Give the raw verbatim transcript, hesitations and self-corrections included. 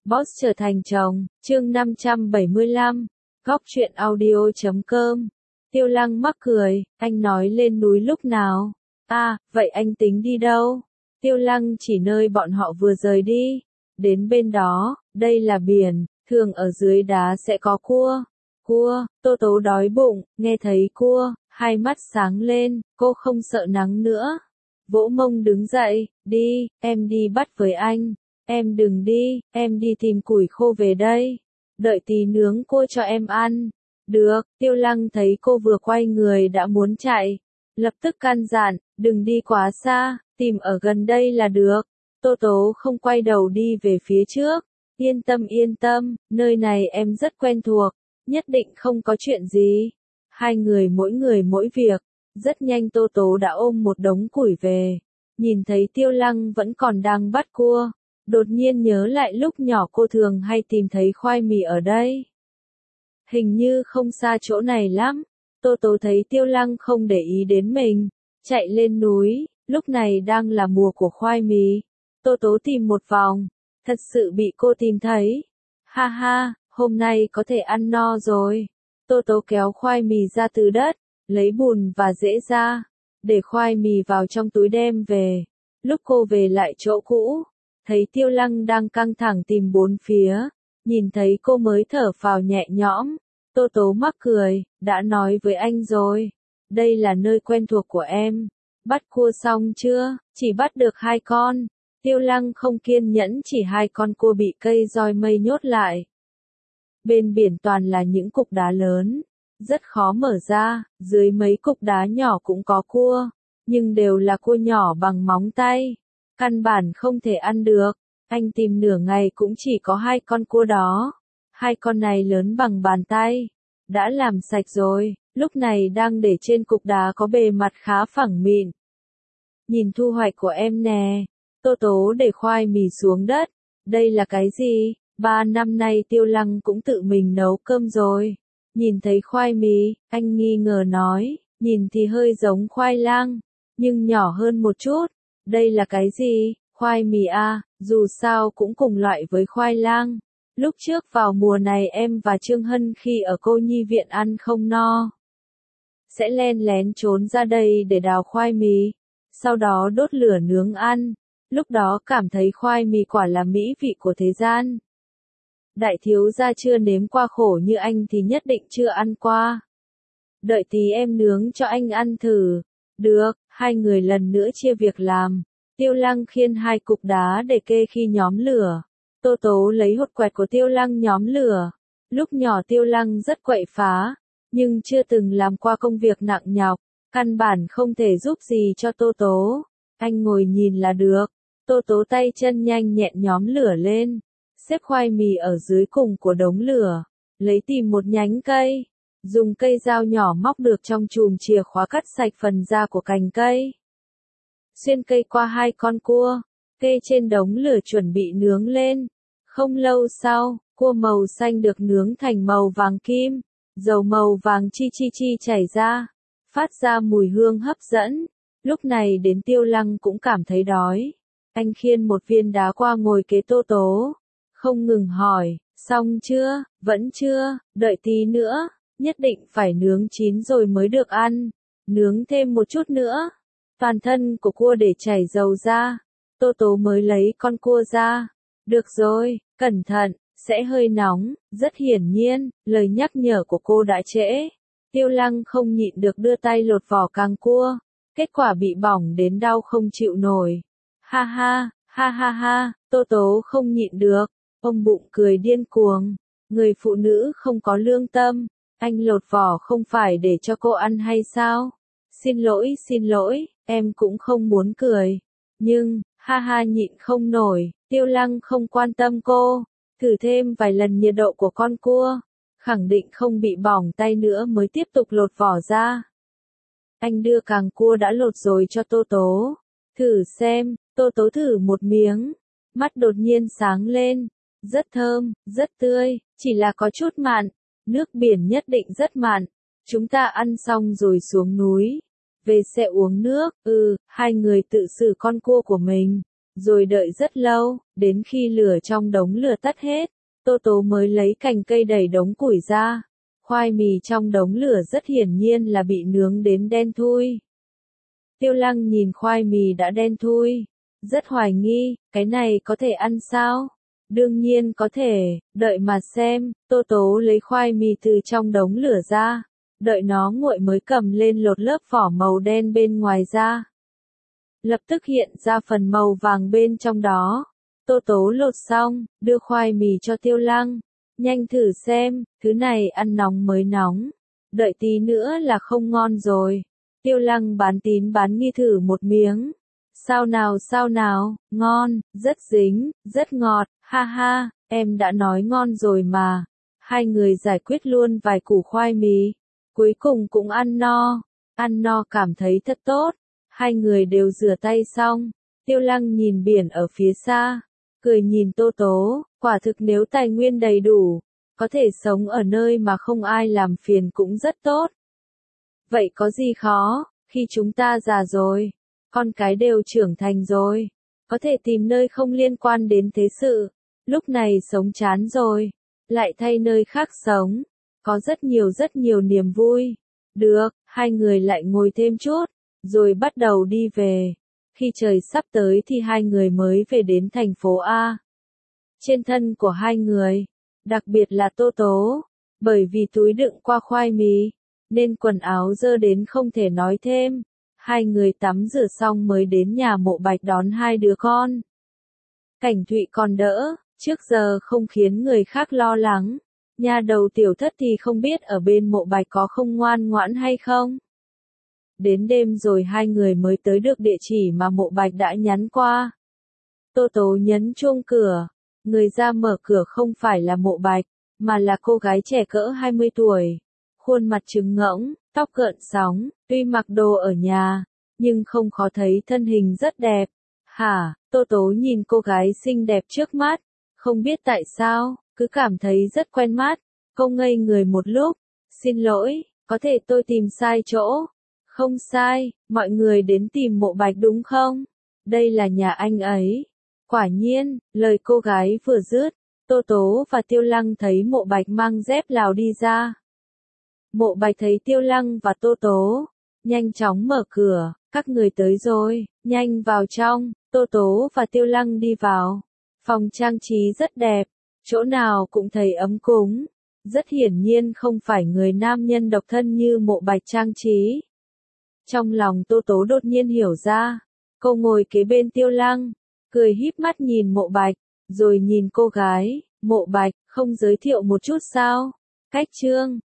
Boss trở thành chồng, chương năm trăm bảy mươi lăm, góc truyện audio chấm com. Tiêu Lăng mắc cười, anh nói lên núi lúc nào? À, vậy anh tính đi đâu? Tiêu Lăng chỉ nơi bọn họ vừa rời đi. Đến bên đó, đây là biển, thường ở dưới đá sẽ có cua. Cua, Tô Tố đói bụng, nghe thấy cua, hai mắt sáng lên, cô không sợ nắng nữa. Vỗ mông đứng dậy, đi, em đi bắt với anh. Em đừng đi, em đi tìm củi khô về đây. Đợi tí nướng cua cho em ăn. Được, Tiêu Lăng thấy cô vừa quay người đã muốn chạy. Lập tức căn dặn, đừng đi quá xa, tìm ở gần đây là được. Tô Tố không quay đầu đi về phía trước. Yên tâm yên tâm, nơi này em rất quen thuộc, nhất định không có chuyện gì. Hai người mỗi người mỗi việc. Rất nhanh Tô Tố đã ôm một đống củi về. Nhìn thấy Tiêu Lăng vẫn còn đang bắt cua. Đột nhiên nhớ lại lúc nhỏ cô thường hay tìm thấy khoai mì ở đây. Hình như không xa chỗ này lắm. Tô Tố thấy Tiêu Lăng không để ý đến mình. Chạy lên núi, lúc này đang là mùa của khoai mì. Tô Tố tìm một vòng. Thật sự bị cô tìm thấy. Ha ha, hôm nay có thể ăn no rồi. Tô Tố kéo khoai mì ra từ đất. Lấy bùn và rễ ra. Để khoai mì vào trong túi đem về. Lúc cô về lại chỗ cũ. Thấy Tiêu Lăng đang căng thẳng tìm bốn phía, nhìn thấy cô mới thở phào nhẹ nhõm. Tô Tố mắc cười, đã nói với anh rồi, đây là nơi quen thuộc của em. Bắt cua xong chưa? Chỉ bắt được hai con. Tiêu Lăng không kiên nhẫn, chỉ hai con cua bị cây roi mây nhốt lại. Bên biển toàn là những cục đá lớn, rất khó mở ra, dưới mấy cục đá nhỏ cũng có cua, nhưng đều là cua nhỏ bằng móng tay. Căn bản không thể ăn được, anh tìm nửa ngày cũng chỉ có hai con cua đó. Hai con này lớn bằng bàn tay, đã làm sạch rồi, lúc này đang để trên cục đá có bề mặt khá phẳng mịn. Nhìn thu hoạch của em nè. Tô Tố để khoai mì xuống đất. Đây là cái gì? Ba năm nay Tiêu Lăng cũng tự mình nấu cơm rồi. Nhìn thấy khoai mì, anh nghi ngờ nói, nhìn thì hơi giống khoai lang, nhưng nhỏ hơn một chút. Đây là cái gì? Khoai mì à, dù sao cũng cùng loại với khoai lang. Lúc trước vào mùa này em và Trương Hân khi ở cô nhi viện ăn không no. Sẽ len lén trốn ra đây để đào khoai mì. Sau đó đốt lửa nướng ăn. Lúc đó cảm thấy khoai mì quả là mỹ vị của thế gian. Đại thiếu gia chưa nếm qua khổ như anh thì nhất định chưa ăn qua. Đợi tí em nướng cho anh ăn thử. Được, hai người lần nữa chia việc làm. Tiêu Lăng khiêng hai cục đá để kê khi nhóm lửa. Tô Tố lấy hột quẹt của Tiêu Lăng nhóm lửa. Lúc nhỏ Tiêu Lăng rất quậy phá, nhưng chưa từng làm qua công việc nặng nhọc, căn bản không thể giúp gì cho Tô Tố. Anh ngồi nhìn là được. Tô Tố tay chân nhanh nhẹn nhóm lửa lên, xếp khoai mì ở dưới cùng của đống lửa, lấy tìm một nhánh cây. Dùng cây dao nhỏ móc được trong chùm chìa khóa cắt sạch phần da của cành cây. Xuyên cây qua hai con cua, kê trên đống lửa chuẩn bị nướng lên. Không lâu sau, cua màu xanh được nướng thành màu vàng kim, dầu màu vàng chi chi chi chảy ra, phát ra mùi hương hấp dẫn. Lúc này đến Tiêu Lăng cũng cảm thấy đói. Anh khiêng một viên đá qua ngồi kế Tô Tố, không ngừng hỏi, xong chưa, vẫn chưa, đợi tí nữa. Nhất định phải nướng chín rồi mới được ăn. Nướng thêm một chút nữa. Toàn thân của cua để chảy dầu ra. Tô Tố mới lấy con cua ra. Được rồi, cẩn thận, sẽ hơi nóng. Rất hiển nhiên, lời nhắc nhở của cô đã trễ. Tiêu Lăng không nhịn được đưa tay lột vỏ càng cua. Kết quả bị bỏng đến đau không chịu nổi. Ha ha, ha ha ha, Tô Tố không nhịn được. Ôm bụng cười điên cuồng. Người phụ nữ không có lương tâm. Anh lột vỏ không phải để cho cô ăn hay sao? Xin lỗi, xin lỗi, em cũng không muốn cười. Nhưng, ha ha nhịn không nổi, Tiêu Lăng không quan tâm cô. Thử thêm vài lần nhiệt độ của con cua. Khẳng định không bị bỏng tay nữa mới tiếp tục lột vỏ ra. Anh đưa càng cua đã lột rồi cho Tô Tố. Thử xem, Tô Tố thử một miếng. Mắt đột nhiên sáng lên. Rất thơm, rất tươi, chỉ là có chút mặn. Nước biển nhất định rất mặn. Chúng ta ăn xong rồi xuống núi. Về sẽ uống nước. Ừ, hai người tự xử con cua của mình. Rồi đợi rất lâu, đến khi lửa trong đống lửa tắt hết, Tô Tố mới lấy cành cây đẩy đống củi ra. Khoai mì trong đống lửa rất hiển nhiên là bị nướng đến đen thui. Tiêu Lăng nhìn khoai mì đã đen thui, rất hoài nghi, cái này có thể ăn sao? Đương nhiên có thể, đợi mà xem. Tô Tố lấy khoai mì từ trong đống lửa ra, đợi nó nguội mới cầm lên lột lớp vỏ màu đen bên ngoài ra. Lập tức hiện ra phần màu vàng bên trong đó. Tô Tố lột xong, đưa khoai mì cho Tiêu Lăng. Nhanh thử xem, thứ này ăn nóng mới nóng. Đợi tí nữa là không ngon rồi. Tiêu Lăng bán tín bán nghi thử một miếng. Sao nào sao nào, ngon, rất dính, rất ngọt, ha ha, em đã nói ngon rồi mà. Hai người giải quyết luôn vài củ khoai mì. Cuối cùng cũng ăn no, ăn no cảm thấy thật tốt. Hai người đều rửa tay xong. Tiêu Lăng nhìn biển ở phía xa, cười nhìn Tô Tố, quả thực nếu tài nguyên đầy đủ, có thể sống ở nơi mà không ai làm phiền cũng rất tốt. Vậy có gì khó, khi chúng ta già rồi, con cái đều trưởng thành rồi, có thể tìm nơi không liên quan đến thế sự, lúc này sống chán rồi, lại thay nơi khác sống, có rất nhiều rất nhiều niềm vui. Được, hai người lại ngồi thêm chút, rồi bắt đầu đi về. Khi trời sắp tới thì hai người mới về đến thành phố A. Trên thân của hai người, đặc biệt là Tô Tố, bởi vì túi đựng qua khoai mì, nên quần áo dơ đến không thể nói thêm. Hai người tắm rửa xong mới đến nhà Mộ Bạch đón hai đứa con. Cảnh Thụy còn đỡ, trước giờ không khiến người khác lo lắng. Nhà đầu tiểu thất thì không biết ở bên Mộ Bạch có không ngoan ngoãn hay không. Đến đêm rồi hai người mới tới được địa chỉ mà Mộ Bạch đã nhắn qua. Tô Tố nhấn chuông cửa, người ra mở cửa không phải là Mộ Bạch, mà là cô gái trẻ cỡ hai mươi tuổi. Khuôn mặt trứng ngỗng, tóc gợn sóng, tuy mặc đồ ở nhà, nhưng không khó thấy thân hình rất đẹp. Hả, Tô Tố nhìn cô gái xinh đẹp trước mắt, không biết tại sao, cứ cảm thấy rất quen mắt. Cô ngây người một lúc, xin lỗi, có thể tôi tìm sai chỗ. Không sai, mọi người đến tìm Mộ Bạch đúng không? Đây là nhà anh ấy. Quả nhiên, lời cô gái vừa dứt, Tô Tố và Tiêu Lăng thấy Mộ Bạch mang dép Lào đi ra. Mộ Bạch thấy Tiêu Lăng và Tô Tố, nhanh chóng mở cửa, các người tới rồi, nhanh vào trong. Tô Tố và Tiêu Lăng đi vào. Phòng trang trí rất đẹp, chỗ nào cũng thấy ấm cúng. Rất hiển nhiên không phải người nam nhân độc thân như Mộ Bạch trang trí. Trong lòng Tô Tố đột nhiên hiểu ra, cô ngồi kế bên Tiêu Lăng, cười híp mắt nhìn Mộ Bạch, rồi nhìn cô gái. Mộ Bạch, không giới thiệu một chút sao? Cách chương